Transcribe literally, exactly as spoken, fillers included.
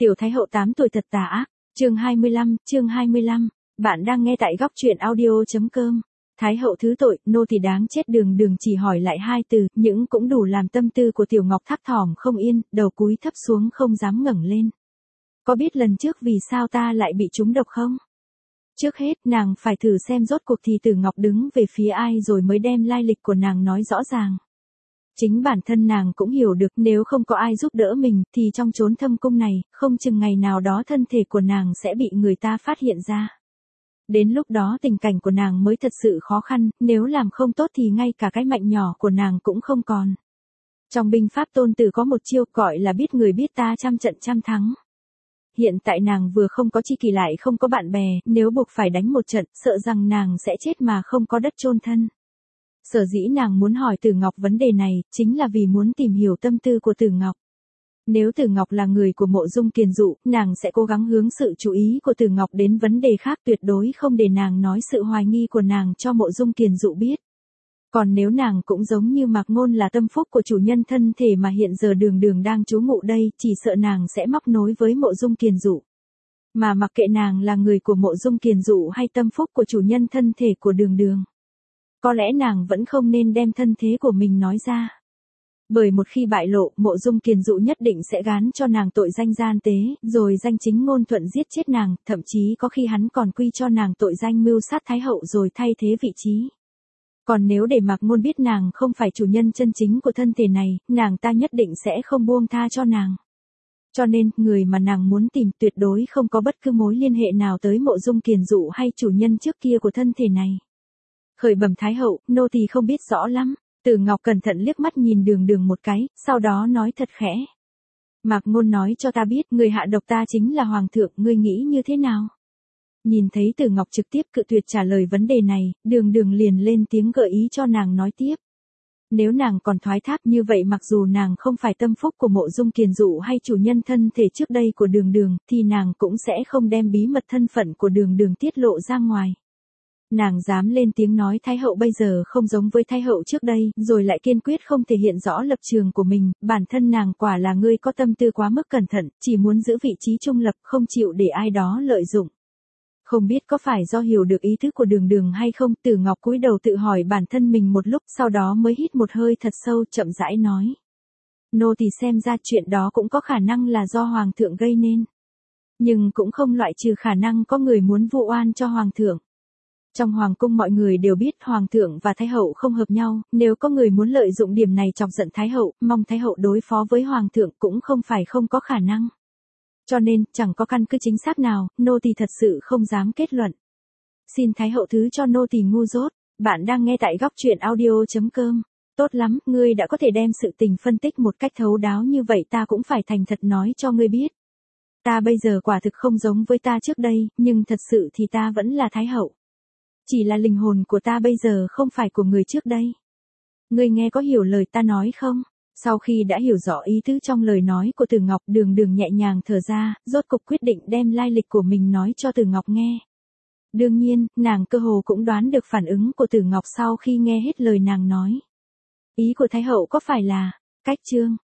Tiểu Thái hậu tám tuổi thật tà ác, chương hai mươi lăm, chương hai mươi lăm, bạn đang nghe tại góc truyện audio.com. Thái hậu thứ tội, nô tỳ đáng chết. Đường Đường chỉ hỏi lại hai từ, những cũng đủ làm tâm tư của Tiểu Ngọc thấp thỏm không yên, đầu cúi thấp xuống không dám ngẩng lên. Có biết lần trước vì sao ta lại bị trúng độc không? Trước hết, nàng phải thử xem rốt cuộc thì Tử Ngọc đứng về phía ai rồi mới đem lai lịch của nàng nói rõ ràng. Chính bản thân nàng cũng hiểu được nếu không có ai giúp đỡ mình thì trong chốn thâm cung này, không chừng ngày nào đó thân thể của nàng sẽ bị người ta phát hiện ra. Đến lúc đó tình cảnh của nàng mới thật sự khó khăn, nếu làm không tốt thì ngay cả cái mạnh nhỏ của nàng cũng không còn. Trong binh pháp Tôn Tử có một chiêu gọi là biết người biết ta trăm trận trăm thắng. Hiện tại nàng vừa không có tri kỷ lại không có bạn bè, nếu buộc phải đánh một trận, sợ rằng nàng sẽ chết mà không có đất chôn thân. Sở dĩ nàng muốn hỏi Tử Ngọc vấn đề này, chính là vì muốn tìm hiểu tâm tư của Tử Ngọc. Nếu Tử Ngọc là người của Mộ Dung Kiền Dụ, nàng sẽ cố gắng hướng sự chú ý của Tử Ngọc đến vấn đề khác, tuyệt đối không để nàng nói sự hoài nghi của nàng cho Mộ Dung Kiền Dụ biết. Còn nếu nàng cũng giống như Mạc Ngôn là tâm phúc của chủ nhân thân thể mà hiện giờ Đường Đường đang trú ngụ đây, chỉ sợ nàng sẽ móc nối với Mộ Dung Kiền Dụ. Mà mặc kệ nàng là người của Mộ Dung Kiền Dụ hay tâm phúc của chủ nhân thân thể của Đường Đường, có lẽ nàng vẫn không nên đem thân thế của mình nói ra. Bởi một khi bại lộ, Mộ Dung Kiền Dụ nhất định sẽ gán cho nàng tội danh gian tế, rồi danh chính ngôn thuận giết chết nàng, thậm chí có khi hắn còn quy cho nàng tội danh mưu sát Thái hậu rồi thay thế vị trí. Còn nếu để Mạc Ngôn biết nàng không phải chủ nhân chân chính của thân thể này, nàng ta nhất định sẽ không buông tha cho nàng. Cho nên, người mà nàng muốn tìm tuyệt đối không có bất cứ mối liên hệ nào tới Mộ Dung Kiền Dụ hay chủ nhân trước kia của thân thể này. Khởi bẩm Thái hậu, nô tỳ không biết rõ lắm. Tử Ngọc cẩn thận liếc mắt nhìn Đường Đường một cái, sau đó nói thật khẽ. Mạc Ngôn nói cho ta biết, người hạ độc ta chính là Hoàng thượng, ngươi nghĩ như thế nào? Nhìn thấy Tử Ngọc trực tiếp cự tuyệt trả lời vấn đề này, Đường Đường liền lên tiếng gợi ý cho nàng nói tiếp. Nếu nàng còn thoái thác như vậy, mặc dù nàng không phải tâm phúc của Mộ Dung Kiền Dụ hay chủ nhân thân thể trước đây của Đường Đường, thì nàng cũng sẽ không đem bí mật thân phận của Đường Đường tiết lộ ra ngoài. Nàng dám lên tiếng nói Thái hậu bây giờ không giống với Thái hậu trước đây, rồi lại kiên quyết không thể hiện rõ lập trường của mình, bản thân nàng quả là người có tâm tư quá mức cẩn thận, chỉ muốn giữ vị trí trung lập, không chịu để ai đó lợi dụng. Không biết có phải do hiểu được ý thức của Đường Đường hay không, Tử Ngọc cúi đầu tự hỏi bản thân mình một lúc, sau đó mới hít một hơi thật sâu, chậm rãi nói. Nô tỳ xem ra chuyện đó cũng có khả năng là do Hoàng thượng gây nên. Nhưng cũng không loại trừ khả năng có người muốn vu oan cho Hoàng thượng. Trong Hoàng cung mọi người đều biết Hoàng thượng và Thái hậu không hợp nhau, nếu có người muốn lợi dụng điểm này chọc giận Thái hậu, mong Thái hậu đối phó với Hoàng thượng cũng không phải không có khả năng. Cho nên, chẳng có căn cứ chính xác nào, nô tỳ thật sự không dám kết luận. Xin Thái hậu thứ cho nô tỳ ngu dốt. Bạn đang nghe tại góc truyện audio.com. Tốt lắm, ngươi đã có thể đem sự tình phân tích một cách thấu đáo như vậy, ta cũng phải thành thật nói cho ngươi biết. Ta bây giờ quả thực không giống với ta trước đây, nhưng thật sự thì ta vẫn là Thái hậu. Chỉ là linh hồn của ta bây giờ không phải của người trước đây. Ngươi nghe có hiểu lời ta nói không? Sau khi đã hiểu rõ ý tứ trong lời nói của Tử Ngọc, Đường Đường nhẹ nhàng thở ra, rốt cục quyết định đem lai lịch của mình nói cho Tử Ngọc nghe. Đương nhiên, nàng cơ hồ cũng đoán được phản ứng của Tử Ngọc sau khi nghe hết lời nàng nói. Ý của Thái hậu có phải là, cách chương,